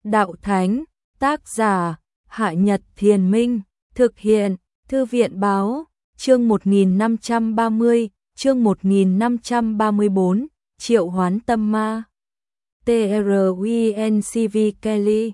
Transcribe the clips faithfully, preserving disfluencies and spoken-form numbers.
Đạo Thánh, tác giả, Hạ Nhật Thiền Minh, thực hiện, Thư viện Báo, chương một nghìn năm trăm ba mươi, chương một nghìn năm trăm ba mươi bốn, Triệu Hoán Tâm Ma. TRUINCV Kelly,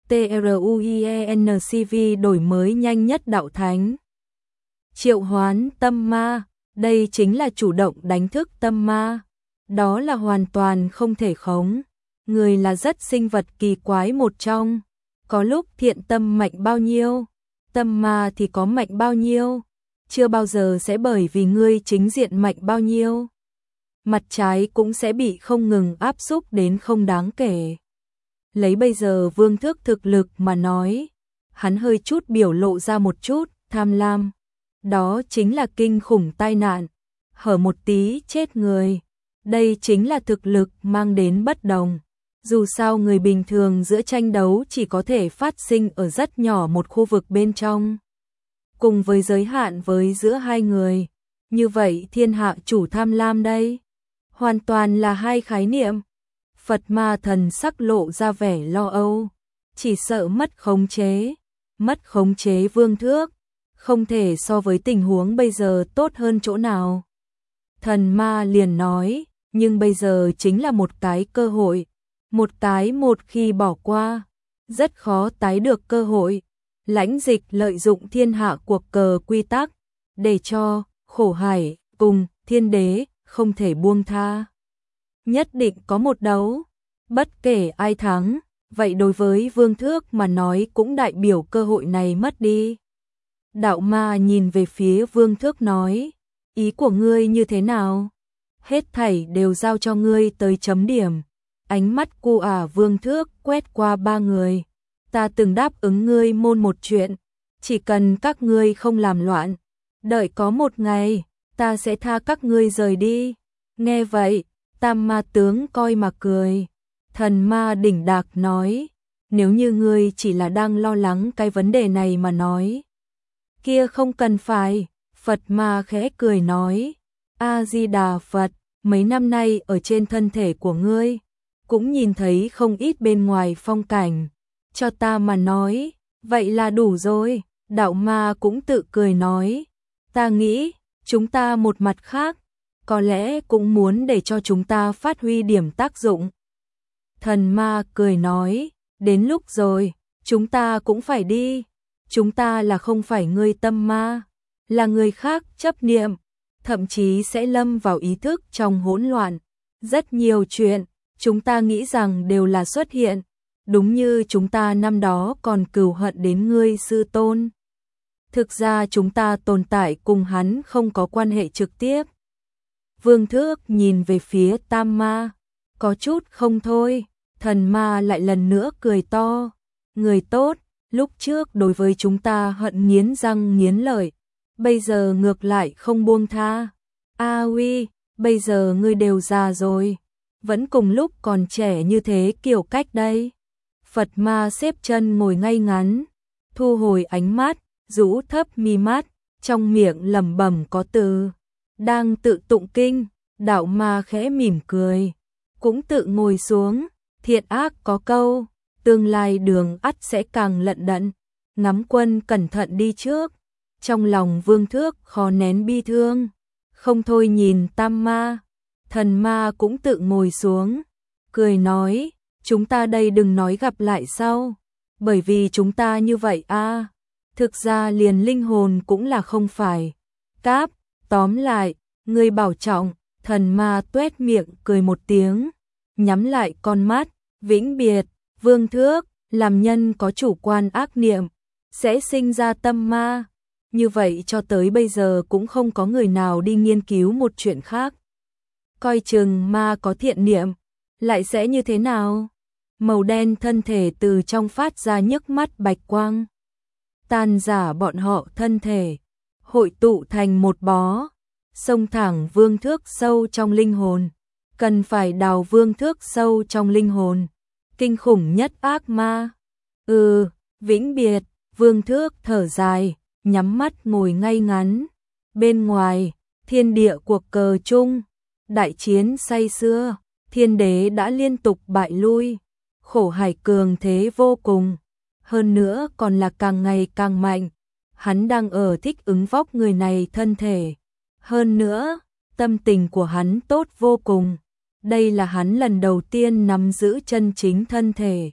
TRUIENCV đổi mới nhanh nhất Đạo Thánh. Triệu hoán tâm ma, đây chính là chủ động đánh thức tâm ma. Đó là hoàn toàn không thể khống. Người là rất sinh vật kỳ quái một trong. Có lúc thiện tâm mạnh bao nhiêu, tâm ma thì có mạnh bao nhiêu. Chưa bao giờ sẽ bởi vì ngươi chính diện mạnh bao nhiêu. Mặt trái cũng sẽ bị không ngừng áp xúc đến không đáng kể. Lấy bây giờ Vương Thước thực lực mà nói, hắn hơi chút biểu lộ ra một chút tham lam. Đó chính là kinh khủng tai nạn, hở một tí chết người. Đây chính là thực lực mang đến bất đồng. Dù sao người bình thường giữa tranh đấu chỉ có thể phát sinh ở rất nhỏ một khu vực bên trong. Cùng với giới hạn với giữa hai người. Như vậy thiên hạ chủ tham lam đây. Hoàn toàn là hai khái niệm. Phật Ma thần sắc lộ ra vẻ lo âu. Chỉ sợ mất khống chế. Mất khống chế Vương Thước. Không thể so với tình huống bây giờ tốt hơn chỗ nào. Thần ma liền nói, nhưng bây giờ chính là một cái cơ hội. Một cái một khi bỏ qua, rất khó tái được cơ hội. Lãnh Dịch lợi dụng thiên hạ cuộc cờ quy tắc, để cho Khổ Hải cùng Thiên Đế không thể buông tha. Nhất định có một đấu, bất kể ai thắng, vậy đối với Vương Thước mà nói cũng đại biểu cơ hội này mất đi. Đạo ma nhìn về phía Vương Thước nói, ý của ngươi như thế nào? Hết thảy đều giao cho ngươi tới chấm điểm. Ánh mắt cu ả Vương Thước quét qua ba người. Ta từng đáp ứng ngươi môn một chuyện, chỉ cần các ngươi không làm loạn, đợi có một ngày, ta sẽ tha các ngươi rời đi. Nghe vậy, Tam ma tướng coi mà cười. Thần ma đỉnh đạc nói, nếu như ngươi chỉ là đang lo lắng cái vấn đề này mà nói, kia không cần phải. Phật ma khẽ cười nói, A-di-đà Phật, mấy năm nay ở trên thân thể của ngươi, cũng nhìn thấy không ít bên ngoài phong cảnh. Cho ta mà nói, vậy là đủ rồi. Đạo ma cũng tự cười nói, ta nghĩ, chúng ta một mặt khác, có lẽ cũng muốn để cho chúng ta phát huy điểm tác dụng. Thần ma cười nói, đến lúc rồi, chúng ta cũng phải đi. Chúng ta là không phải ngươi tâm ma, là người khác chấp niệm, thậm chí sẽ lâm vào ý thức trong hỗn loạn. Rất nhiều chuyện, chúng ta nghĩ rằng đều là xuất hiện, đúng như chúng ta năm đó còn cừu hận đến ngươi sư tôn. Thực ra chúng ta tồn tại cùng hắn không có quan hệ trực tiếp. Vương Thước nhìn về phía Tam ma, có chút không thôi. Thần ma lại lần nữa cười to, người tốt, lúc trước đối với chúng ta hận nghiến răng nghiến lợi, bây giờ ngược lại không buông tha. A uy, bây giờ ngươi đều già rồi, vẫn cùng lúc còn trẻ như thế kiểu cách đây. Phật ma xếp chân ngồi ngay ngắn, thu hồi ánh mắt, rũ thấp mi mắt, trong miệng lẩm bẩm có từ, đang tự tụng kinh. Đạo ma khẽ mỉm cười, cũng tự ngồi xuống. Thiện ác có câu, tương lai đường ắt sẽ càng lận đận. Ngắm quân cẩn thận đi trước. Trong lòng Vương Thước khó nén bi thương, không thôi nhìn Tam ma. Thần ma cũng tự ngồi xuống, cười nói, chúng ta đây đừng nói gặp lại sau, bởi vì chúng ta như vậy a, à, thực ra liền linh hồn cũng là không phải. Cáp, tóm lại, ngươi bảo trọng. Thần ma tuét miệng cười một tiếng, nhắm lại con mắt, vĩnh biệt. Vương Thước, làm nhân có chủ quan ác niệm, sẽ sinh ra tâm ma. Như vậy cho tới bây giờ cũng không có người nào đi nghiên cứu một chuyện khác. Coi chừng ma có thiện niệm, lại sẽ như thế nào? Màu đen thân thể từ trong phát ra nhức mắt bạch quang. Tan rã bọn họ thân thể, hội tụ thành một bó, xông thẳng Vương Thước sâu trong linh hồn. Cần phải đào Vương Thước sâu trong linh hồn. Kinh khủng nhất ác ma. Ừ, vĩnh biệt. Vương Thước thở dài, nhắm mắt ngồi ngay ngắn. Bên ngoài, thiên địa cuộc cờ chung, đại chiến say sưa, Thiên Đế đã liên tục bại lui. Khổ Hải cường thế vô cùng, hơn nữa còn là càng ngày càng mạnh. Hắn đang ở thích ứng vóc người này thân thể. Hơn nữa, tâm tình của hắn tốt vô cùng. Đây là hắn lần đầu tiên nắm giữ chân chính thân thể.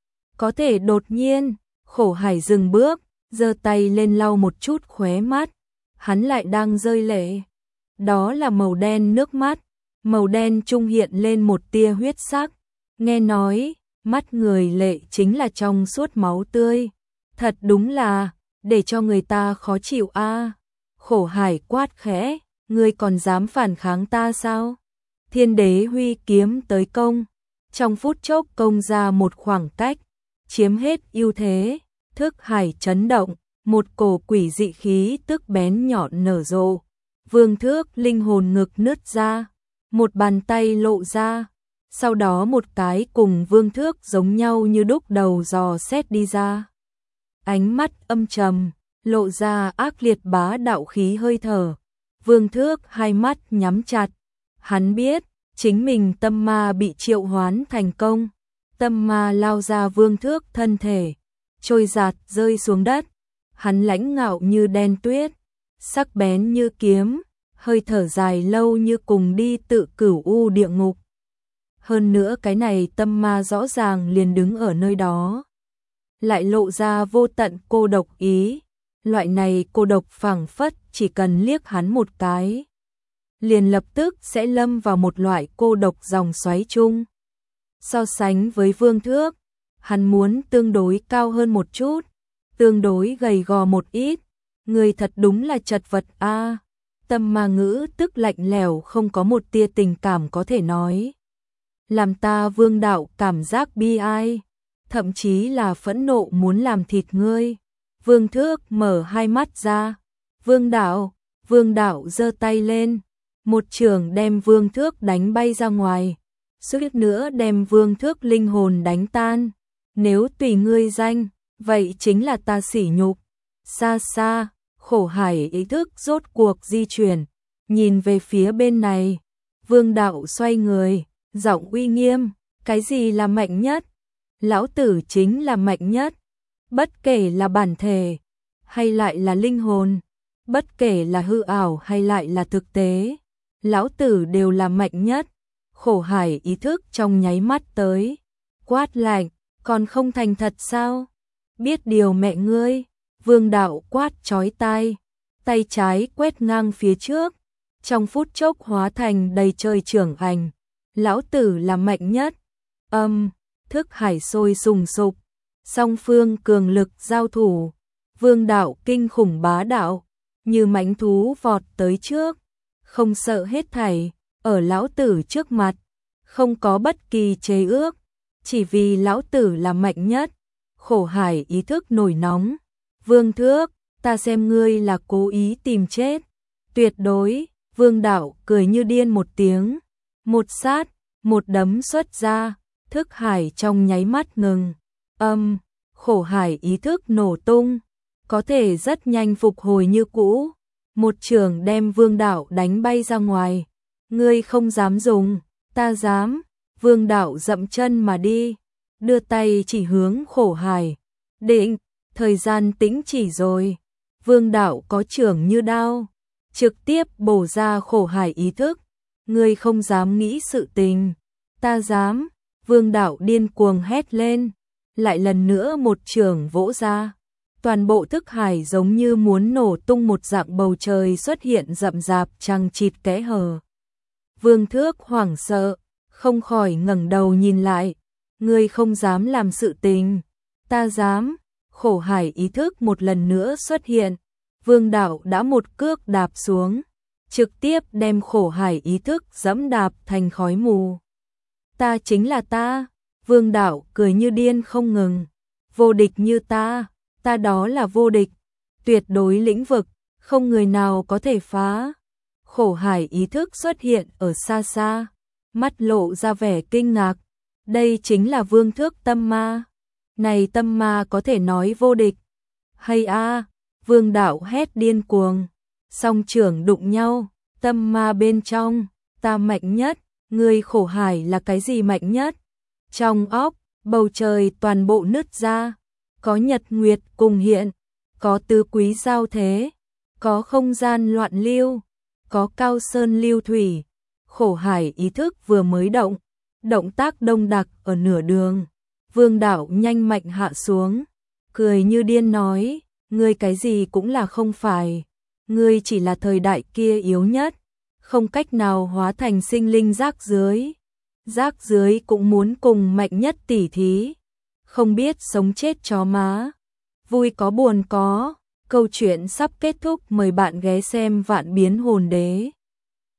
Có thể đột nhiên, Khổ Hải dừng bước, giơ tay lên lau một chút khóe mắt. Hắn lại đang rơi lệ. Đó là màu đen nước mắt. Màu đen trung hiện lên một tia huyết sắc. Nghe nói, mắt người lệ chính là trong suốt máu tươi. Thật đúng là, để cho người ta khó chịu a. À. Khổ Hải quát khẽ, ngươi còn dám phản kháng ta sao? Thiên Đế huy kiếm tới công, trong phút chốc công ra một khoảng cách, chiếm hết ưu thế, thức hải chấn động, một cổ quỷ dị khí tức bén nhọn nở rộ. Vương Thước linh hồn ngực nứt ra, một bàn tay lộ ra, sau đó một cái cùng Vương Thước giống nhau như đúc đầu dò xét đi ra. Ánh mắt âm trầm, lộ ra ác liệt bá đạo khí hơi thở. Vương Thước hai mắt nhắm chặt, hắn biết, chính mình tâm ma bị triệu hoán thành công. Tâm ma lao ra Vương Thước thân thể, trôi giạt rơi xuống đất. Hắn lãnh ngạo như đen tuyết, sắc bén như kiếm, hơi thở dài lâu như cùng đi tự cửu u địa ngục. Hơn nữa cái này tâm ma rõ ràng liền đứng ở nơi đó, lại lộ ra vô tận cô độc ý. Loại này cô độc phảng phất chỉ cần liếc hắn một cái, liền lập tức sẽ lâm vào một loại cô độc dòng xoáy chung. So sánh với Vương Thước, hắn muốn tương đối cao hơn một chút, tương đối gầy gò một ít. Người thật đúng là chật vật a. À. Tâm ma ngữ tức lạnh lẽo không có một tia tình cảm có thể nói, làm ta Vương đạo cảm giác bi ai, thậm chí là phẫn nộ muốn làm thịt ngươi. Vương Thước mở hai mắt ra. Vương đạo, Vương đạo giơ tay lên, một chưởng đem Vương Thước đánh bay ra ngoài, suýt nữa đem Vương Thước linh hồn đánh tan. Nếu tùy ngươi danh, vậy chính là ta sỉ nhục. Xa xa, Khổ Hải ý thức rốt cuộc di chuyển, nhìn về phía bên này. Vương đạo xoay người, giọng uy nghiêm, cái gì là mạnh nhất? Lão tử chính là mạnh nhất. Bất kể là bản thể, hay lại là linh hồn, bất kể là hư ảo hay lại là thực tế, lão tử đều là mạnh nhất. Khổ Hải ý thức trong nháy mắt tới, quát lạnh, còn không thành thật sao? Biết điều mẹ ngươi. Vương đạo quát chói tai, tay trái quét ngang phía trước, trong phút chốc hóa thành đầy trời trưởng ảnh. Lão tử là mạnh nhất. Âm, thức hải sôi sùng sục, song phương cường lực giao thủ. Vương đạo kinh khủng bá đạo, như mãnh thú vọt tới trước, không sợ hết thảy, ở lão tử trước mặt, không có bất kỳ chế ước, chỉ vì lão tử là mạnh nhất. Khổ Hải ý thức nổi nóng. Vương Thước, ta xem ngươi là cố ý tìm chết. Tuyệt đối. Vương đạo cười như điên một tiếng, một sát, một đấm xuất ra, thức hải trong nháy mắt ngừng. Âm, Khổ Hải ý thức nổ tung, có thể rất nhanh phục hồi như cũ, một chưởng đem Vương đạo đánh bay ra ngoài. Ngươi không dám dùng, ta dám. Vương đạo dậm chân mà đi, đưa tay chỉ hướng Khổ Hải. Định, thời gian tĩnh chỉ rồi. Vương đạo có chưởng như đao, trực tiếp bổ ra Khổ Hải ý thức. Ngươi không dám nghĩ sự tình, ta dám. Vương đạo điên cuồng hét lên, lại lần nữa một chưởng vỗ ra. Toàn bộ thức hải giống như muốn nổ tung một dạng, bầu trời xuất hiện rậm rạp chằng chịt kẽ hở. Vương Thước hoảng sợ, không khỏi ngẩng đầu nhìn lại. Ngươi không dám làm sự tình, ta dám. Khổ Hải ý thức một lần nữa xuất hiện. Vương đạo đã một cước đạp xuống, trực tiếp đem Khổ Hải ý thức dẫm đạp thành khói mù. Ta chính là ta. Vương đạo cười như điên không ngừng. Vô địch như ta, ta đó là vô địch. Tuyệt đối lĩnh vực, không người nào có thể phá. Khổ Hải ý thức xuất hiện ở xa xa, mắt lộ ra vẻ kinh ngạc. Đây chính là Vương Thước tâm ma. Này tâm ma có thể nói vô địch. Hay a, Vương đạo hét điên cuồng, song trưởng đụng nhau. Tâm ma bên trong, ta mạnh nhất. Ngươi Khổ Hải là cái gì mạnh nhất? Trong óc, Bầu trời toàn bộ nứt ra, có nhật nguyệt cùng hiện, có tứ quý giao thế, có không gian loạn lưu, có cao sơn lưu thủy. Khổ Hải ý thức vừa mới động, động tác đông đặc ở nửa đường. Vương Đạo nhanh mạnh hạ xuống, cười như điên nói, ngươi cái gì cũng là không phải, ngươi chỉ là thời đại kia yếu nhất, không cách nào hóa thành sinh linh rác dưới. Rác dưới cũng muốn cùng mạnh nhất tỉ thí, không biết sống chết chó má. Vui có buồn có, câu chuyện sắp kết thúc, mời bạn ghé xem Vạn Biến Hồn Đế.